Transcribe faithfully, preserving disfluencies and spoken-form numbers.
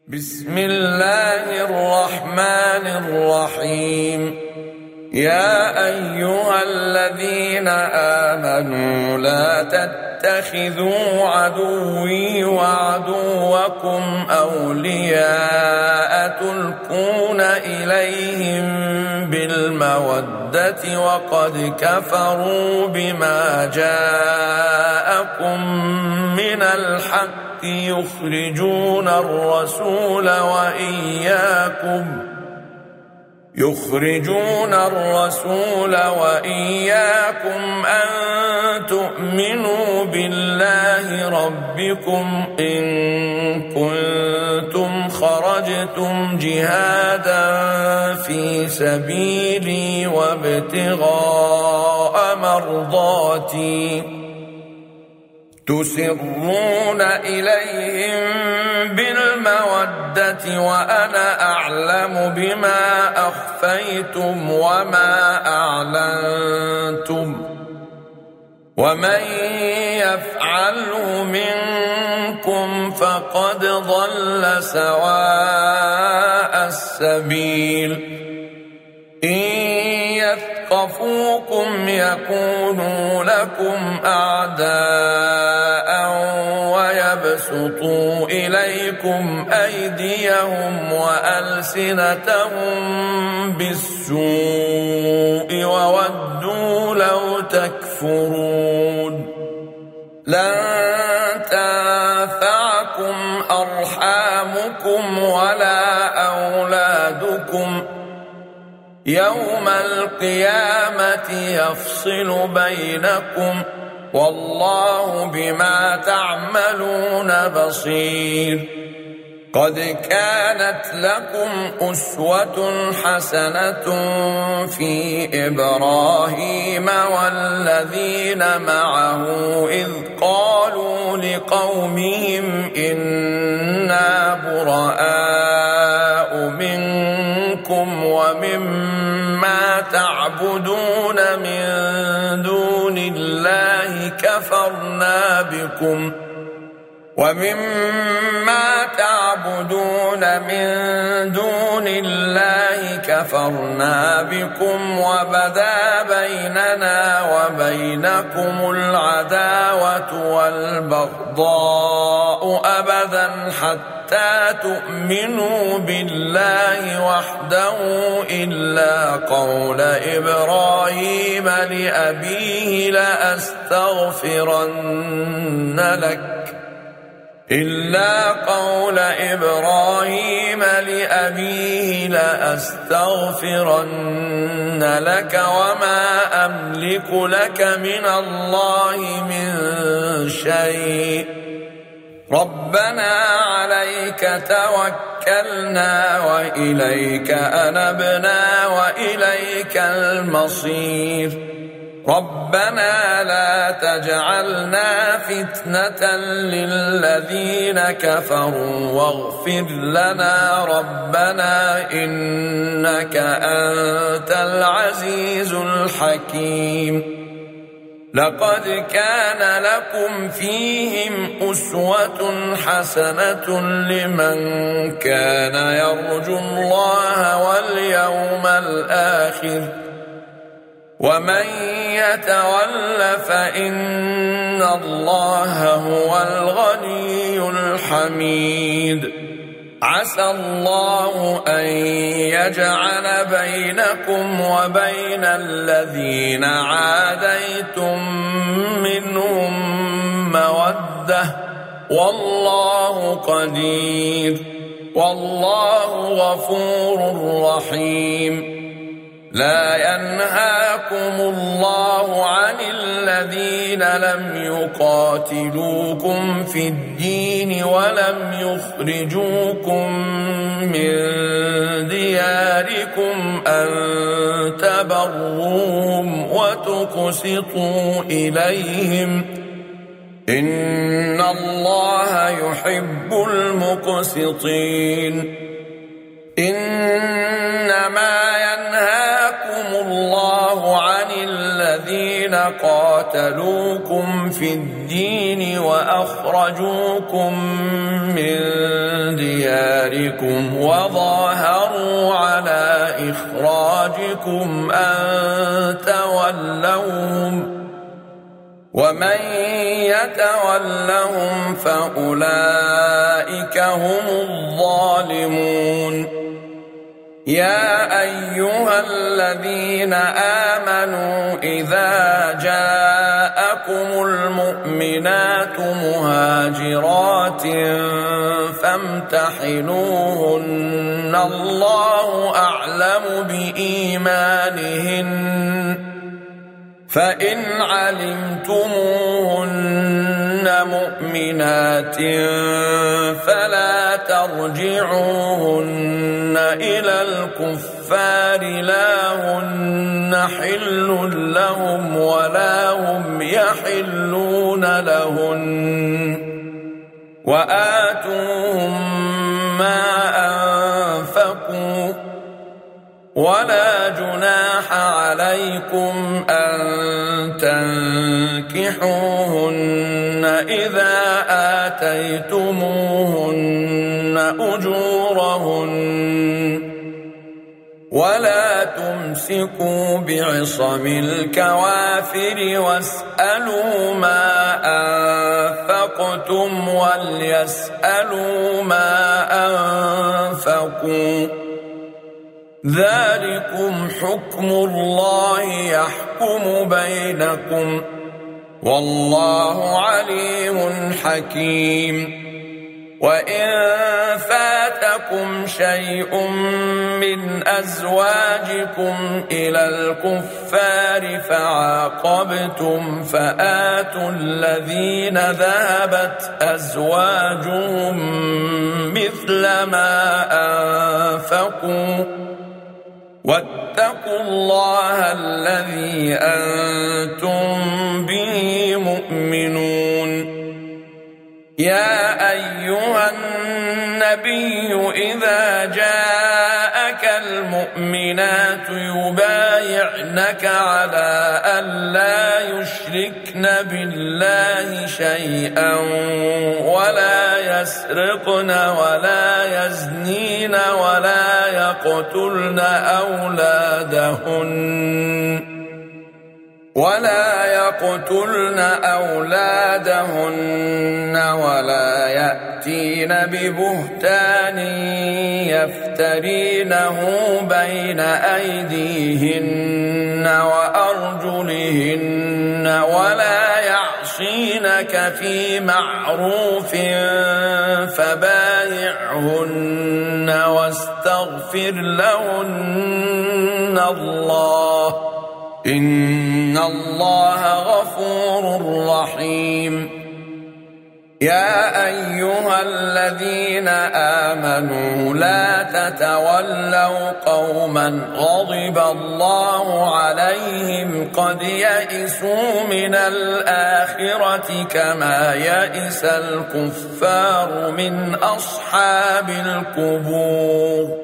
بسم الله الرحمن الرحيم. يا أيها الذين آمنوا لا تتخذوا عدوي وعدوكم أولياء تلقون إليهم بالمودة وقد كفروا بما جاءكم من الحق يخرجون الرسول وإياكم يخرجون الرسول وإياكم أن تؤمنوا بالله ربكم إن كنتم خرجتم جهادا في سبيلي وابتغاء مرضاتي تسرون إليهم بالمودة وأنا أعلم بما أخفيتم وما أعلنتم ومن يفعله منكم فقد ضل سواء السبيل. إن يثقفوكم يكونوا لكم أعداء ويبسطوا إليكم أيديهم وألسنتهم بالسوء وودوا لو تكفرون. لن تنفعكم أرحامكم ولا أولادكم يوم القيامة يفصل بينكم والله بما تعملون بصير. قد كانت لكم أسوة حسنة في إبراهيم والذين معه إذ قالوا لقومهم إنا براء منكم ومما تعبدون من دون الله كفرنا بكم ومما تعبدون من دون الله كفرنا بكم وبدا بيننا وبينكم العداوة والبغضاء أبدا حتى تؤمنوا بالله وحده إلا قول إبراهيم لأبيه لأستغفرن لك إلا قول إبراهيم لأبيه لأستغفرن لك وما أملك لك من الله من شيء ربنا عليك توكلنا وإليك أنبنا وإليك المصير. ربنا لا تجعلنا فتنة للذين كفروا واغفر لنا ربنا إنك أنت العزيز الحكيم. لقد كان لكم فيهم أسوة حسنة لمن كان يرجو الله واليوم الآخر ومن يتول فإن الله هو الغني الحميد. عسى الله أن يجعل بينكم وبين الذين عاديتم منهم مودة والله قدير والله غفور رحيم. لا ينهاكم الله عن الذين لم يقاتلوكم في الدين ولم يخرجوكم من دياركم أن تبروهم وتقسطوا إليهم إن الله يحب المقسطين. إنما ينهاكم الله عن الذين الذين قاتلوكم في الدين وأخرجوكم من دياركم وظاهروا على إخراجكم أن تولوهم ومن يتولهم فأولئك هم الظالمون يا أيها الذين آمنوا إذا جاءكم المؤمنات مهاجرات فامتحنوهن الله أعلم بإيمانهن فإن علمتموهن مؤمنات فلا ترجعوهن إلى الكفار لا هن حل لهم ولا هم يحلون لهن وآتوهم ما أنفقوا ولا جناح عليكم أن تنكحوهن إذا آتيتموهن أجورهن ولا تمسكوا بعصم الكوافر واسألوا ما أنفقتم وليسألوا ما أنفقوا ذلكم حكم الله يحكم بينكم والله عليم حكيم وإن فاتكم شيء من أزواجكم إلى الكفار فعاقبتم فآتوا الذين ذهبت أزواجهم مثل ما أنفقوا واتقوا الله الذي أنتم به مؤمنون يا أيها النبي إذا جاءك المؤمنات يبايعنك على أن لا يشركن بالله شيئا ولا يسرقن ولا يزنين ولا يقتلن أولادهن ولا يقتلن أولادهن ولا يأتين ببهتان يفترينه بين أيديهن وأرجلهن ولا يعصينك في معروف فبايعهن واستغفر لهن الله إن الله غفور رحيم يا أيها الذين آمنوا لا تتولوا قوما غضب الله عليهم قد يئسوا من الآخرة كما يئس الكفار من أصحاب القبور